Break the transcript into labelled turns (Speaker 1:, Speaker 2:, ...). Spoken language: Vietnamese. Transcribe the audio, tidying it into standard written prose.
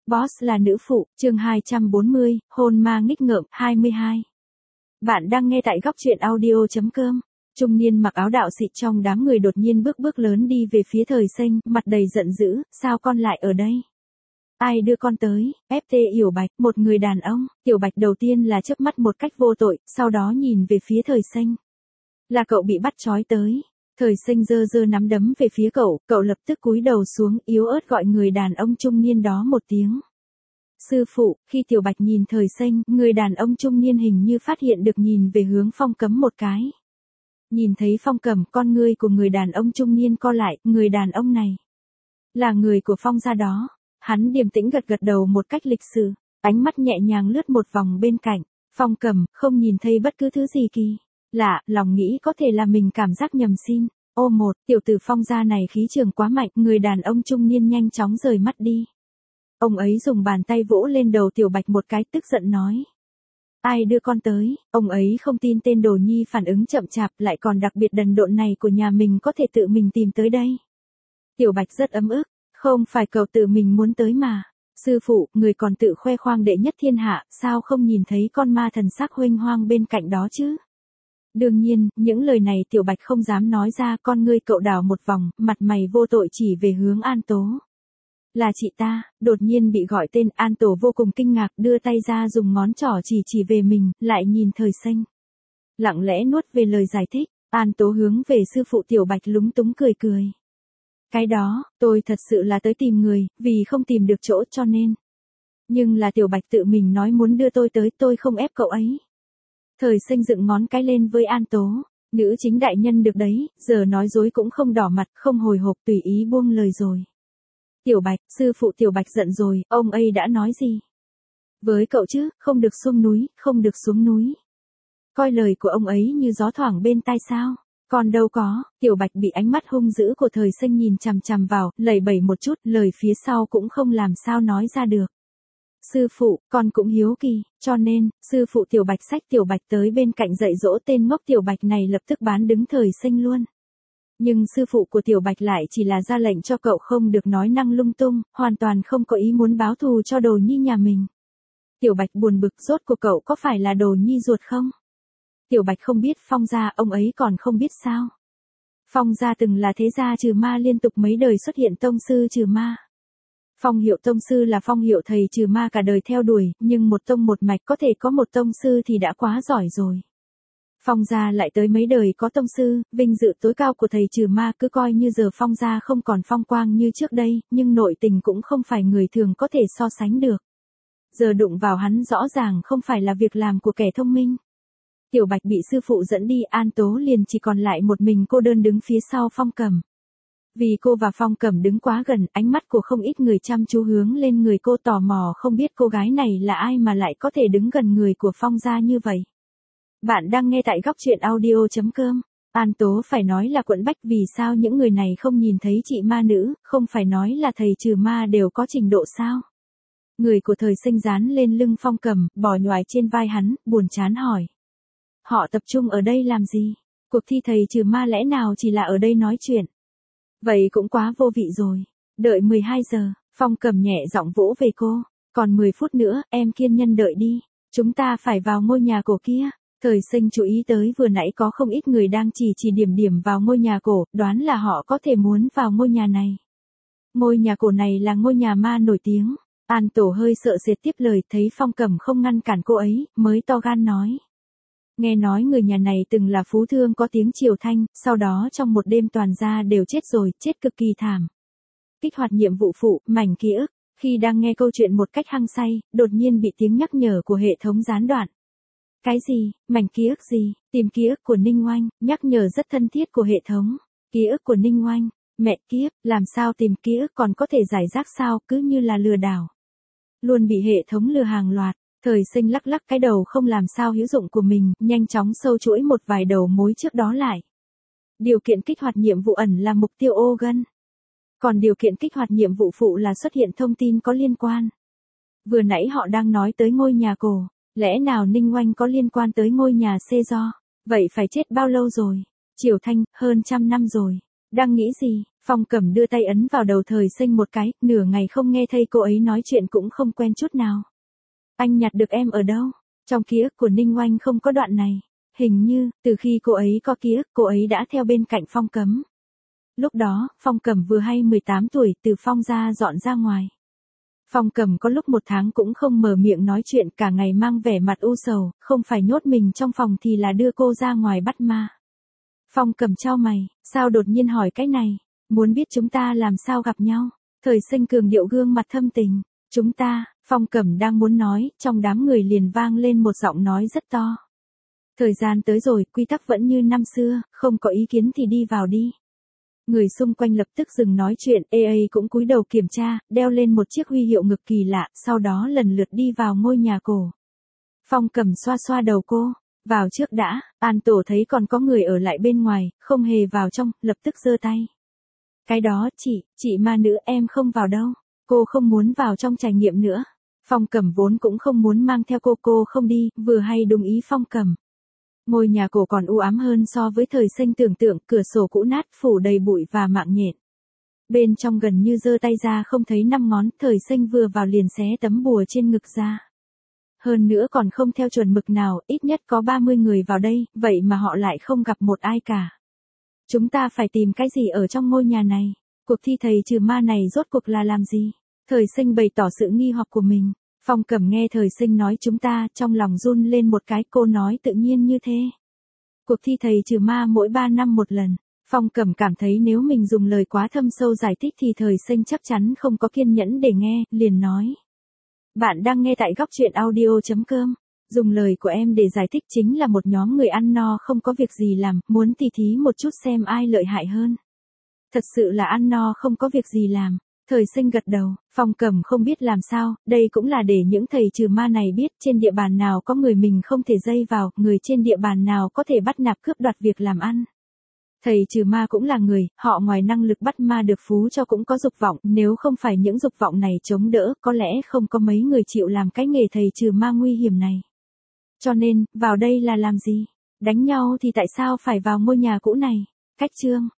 Speaker 1: Boss là nữ phụ, chương 240, hôn ma nghịch ngợm, 22. Bạn đang nghe tại góc truyện audio.com. Trung niên mặc áo đạo xị trong đám người đột nhiên bước lớn đi về phía Thời Xanh, mặt đầy giận dữ, sao con lại ở đây? Ai đưa con tới? FT Yểu Bạch, một người đàn ông. Tiểu Bạch đầu tiên là chớp mắt một cách vô tội, sau đó nhìn về phía Thời Xanh. Là cậu bị bắt trói tới. Thời Xanh giơ nắm đấm về phía cậu lập tức cúi đầu xuống, yếu ớt gọi người đàn ông trung niên đó một tiếng. Sư phụ. Khi Tiểu Bạch nhìn Thời Xanh, người đàn ông trung niên hình như phát hiện được nhìn về hướng Phong Cấm một cái. Nhìn thấy Phong Cẩm, con ngươi của người đàn ông trung niên co lại, người đàn ông này là người của Phong gia đó. Hắn điềm tĩnh gật đầu một cách lịch sự, ánh mắt nhẹ nhàng lướt một vòng bên cạnh. Phong Cẩm không nhìn thấy bất cứ thứ gì kỳ lạ, lòng nghĩ có thể là mình cảm giác nhầm xin. Ô một, tiểu tử Phong gia này khí trường quá mạnh, người đàn ông trung niên nhanh chóng rời mắt đi. Ông ấy dùng bàn tay vỗ lên đầu Tiểu Bạch một cái, tức giận nói. Ai đưa con tới? Ông ấy không tin tên đồ nhi phản ứng chậm chạp, lại còn đặc biệt đần độn này của nhà mình có thể tự mình tìm tới đây. Tiểu Bạch rất ấm ức, không phải cậu tự mình muốn tới mà. Sư phụ, người còn tự khoe khoang đệ nhất thiên hạ, sao không nhìn thấy con ma thần sắc huênh hoang bên cạnh đó chứ? Đương nhiên, những lời này Tiểu Bạch không dám nói ra, con ngươi cậu đảo một vòng, mặt mày vô tội chỉ về hướng An Tố. Là chị ta. Đột nhiên bị gọi tên, An Tổ vô cùng kinh ngạc, đưa tay ra dùng ngón trỏ chỉ về mình, lại nhìn Thời Xanh. Lặng lẽ nuốt về lời giải thích. An Tố hướng về sư phụ. Tiểu Bạch lúng túng cười. Cái đó, tôi thật sự là tới tìm người, vì không tìm được chỗ cho nên. Nhưng là Tiểu Bạch tự mình nói muốn đưa tôi tới, tôi không ép cậu ấy. Thời Xanh dựng ngón cái lên với An Tố. Nữ chính đại nhân được đấy, giờ nói dối cũng không đỏ mặt, không hồi hộp, tùy ý buông lời rồi. Tiểu Bạch, sư phụ. Tiểu Bạch giận rồi, ông ấy đã nói gì? Với cậu chứ, không được xuống núi, không được xuống núi. Coi lời của ông ấy như gió thoảng bên tai sao? Còn đâu có. Tiểu Bạch bị ánh mắt hung dữ của Thời Xanh nhìn chằm vào, lẩy bẩy một chút, lời phía sau cũng không làm sao nói ra được. Sư phụ, con cũng hiếu kỳ, cho nên, sư phụ. Tiểu Bạch xách Tiểu Bạch tới bên cạnh dạy dỗ tên ngốc Tiểu Bạch này, lập tức bán đứng Thời Xanh luôn. Nhưng sư phụ của Tiểu Bạch lại chỉ là ra lệnh cho cậu không được nói năng lung tung, hoàn toàn không có ý muốn báo thù cho đồ nhi nhà mình. Tiểu Bạch buồn bực, rốt của cậu có phải là đồ nhi ruột không? Tiểu Bạch không biết Phong gia, ông ấy còn không biết sao? Phong gia từng là thế gia trừ ma liên tục mấy đời xuất hiện tông sư trừ ma. Phong hiệu tông sư là phong hiệu thầy trừ ma cả đời theo đuổi, nhưng một tông một mạch có thể có một tông sư thì đã quá giỏi rồi. Phong gia lại tới mấy đời có tông sư, vinh dự tối cao của thầy trừ ma, cứ coi như giờ Phong gia không còn phong quang như trước đây, nhưng nội tình cũng không phải người thường có thể so sánh được. Giờ đụng vào hắn rõ ràng không phải là việc làm của kẻ thông minh. Tiểu Bạch bị sư phụ dẫn đi, An Tố liền chỉ còn lại một mình cô đơn đứng phía sau Phong Cẩm. Vì cô và Phong Cẩm đứng quá gần, ánh mắt của không ít người chăm chú hướng lên người cô, tò mò không biết cô gái này là ai mà lại có thể đứng gần người của Phong gia như vậy. Bạn đang nghe tại góc truyện audio.com. An Tố phải nói là quẫn bách, vì sao những người này không nhìn thấy chị ma nữ, không phải nói là thầy trừ ma đều có trình độ sao? Người của Thời Xanh dán lên lưng Phong Cẩm, bò nhoài trên vai hắn, buồn chán hỏi. Họ tập trung ở đây làm gì? Cuộc thi thầy trừ ma lẽ nào chỉ là ở đây nói chuyện? Vậy cũng quá vô vị rồi. Đợi 12 giờ, Phong Cẩm nhẹ giọng vỗ về cô. Còn 10 phút nữa, em kiên nhân đợi đi. Chúng ta phải vào ngôi nhà cổ kia. Thời Xanh chú ý tới vừa nãy có không ít người đang chỉ điểm vào ngôi nhà cổ, đoán là họ có thể muốn vào ngôi nhà này. Ngôi nhà cổ này là ngôi nhà ma nổi tiếng. An Tổ hơi sợ sệt tiếp lời, thấy Phong Cẩm không ngăn cản cô ấy, mới to gan nói. Nghe nói người nhà này từng là phú thương có tiếng Triều Thanh, sau đó trong một đêm toàn gia đều chết rồi, chết cực kỳ thảm. Kích hoạt nhiệm vụ phụ, mảnh ký ức. Khi đang nghe câu chuyện một cách hăng say, đột nhiên bị tiếng nhắc nhở của hệ thống gián đoạn. Cái gì? Mảnh ký ức gì? Tìm ký ức của Ninh Oanh, nhắc nhở rất thân thiết của hệ thống. Ký ức của Ninh Oanh, mẹ kiếp, làm sao tìm ký ức còn có thể giải rác sao, cứ như là lừa đảo. Luôn bị hệ thống lừa hàng loạt. Thời Xanh lắc cái đầu không làm sao hữu dụng của mình, nhanh chóng sâu chuỗi một vài đầu mối trước đó lại. Điều kiện kích hoạt nhiệm vụ ẩn là mục tiêu ô gân. Còn điều kiện kích hoạt nhiệm vụ phụ là xuất hiện thông tin có liên quan. Vừa nãy họ đang nói tới ngôi nhà cổ. Lẽ nào Ninh Oanh có liên quan tới ngôi nhà xê do? Vậy phải chết bao lâu rồi? Triều Thanh, hơn 100 năm rồi. Đang nghĩ gì? Phong Cẩm đưa tay ấn vào đầu Thời Sinh một cái, nửa ngày không nghe thấy cô ấy nói chuyện cũng không quen chút nào. Anh nhặt được em ở đâu? Trong ký ức của Ninh Oanh không có đoạn này. Hình như, từ khi cô ấy có ký ức, cô ấy đã theo bên cạnh Phong Cấm. Lúc đó, Phong Cẩm vừa hay 18 tuổi, từ Phong gia dọn ra ngoài. Phong Cẩm có lúc 1 tháng cũng không mở miệng nói chuyện, cả ngày mang vẻ mặt u sầu, không phải nhốt mình trong phòng thì là đưa cô ra ngoài bắt ma. Phong Cẩm chau mày, sao đột nhiên hỏi cái này, muốn biết chúng ta làm sao gặp nhau. Thời Sinh cường điệu gương mặt thâm tình, chúng ta, Phong Cẩm đang muốn nói, trong đám người liền vang lên một giọng nói rất to. Thời gian tới rồi, quy tắc vẫn như năm xưa, không có ý kiến thì đi vào đi. Người xung quanh lập tức dừng nói chuyện, AA cũng cúi đầu kiểm tra, đeo lên một chiếc huy hiệu ngực kỳ lạ, sau đó lần lượt đi vào ngôi nhà cổ. Phong Cẩm xoa xoa đầu cô, vào trước đã. An Tổ thấy còn có người ở lại bên ngoài, không hề vào trong, lập tức giơ tay. Cái đó, chị ma nữ em không vào đâu, cô không muốn vào trong trải nghiệm nữa. Phong Cẩm vốn cũng không muốn mang theo cô không đi, vừa hay đúng ý Phong Cẩm. Ngôi nhà cổ còn u ám hơn so với Thời Sinh tưởng tượng, cửa sổ cũ nát phủ đầy bụi và mạng nhện. Bên trong gần như giơ tay ra không thấy 5 ngón, Thời Sinh vừa vào liền xé tấm bùa trên ngực ra. Hơn nữa còn không theo chuẩn mực nào, ít nhất có 30 người vào đây, vậy mà họ lại không gặp một ai cả. Chúng ta phải tìm cái gì ở trong ngôi nhà này? Cuộc thi thầy trừ ma này rốt cuộc là làm gì? Thời Sinh bày tỏ sự nghi hoặc của mình. Phong Cẩm nghe Thời Sinh nói chúng ta, trong lòng run lên một cái, cô nói tự nhiên như thế. Cuộc thi thầy trừ ma mỗi 3 năm một lần. Phong Cẩm cảm thấy nếu mình dùng lời quá thâm sâu giải thích thì Thời Sinh chắc chắn không có kiên nhẫn để nghe, liền nói. Bạn đang nghe tại góc truyện audio.com. Dùng lời của em để giải thích chính là một nhóm người ăn no không có việc gì làm, muốn tỉ thí một chút xem ai lợi hại hơn. Thật sự là ăn no không có việc gì làm. Thời Sinh gật đầu, Phong Cẩm không biết làm sao, đây cũng là để những thầy trừ ma này biết trên địa bàn nào có người mình không thể dây vào, người trên địa bàn nào có thể bắt nạt cướp đoạt việc làm ăn. Thầy trừ ma cũng là người, họ ngoài năng lực bắt ma được phú cho cũng có dục vọng, nếu không phải những dục vọng này chống đỡ, có lẽ không có mấy người chịu làm cái nghề thầy trừ ma nguy hiểm này. Cho nên, vào đây là làm gì? Đánh nhau thì tại sao phải vào ngôi nhà cũ này? Cách chương.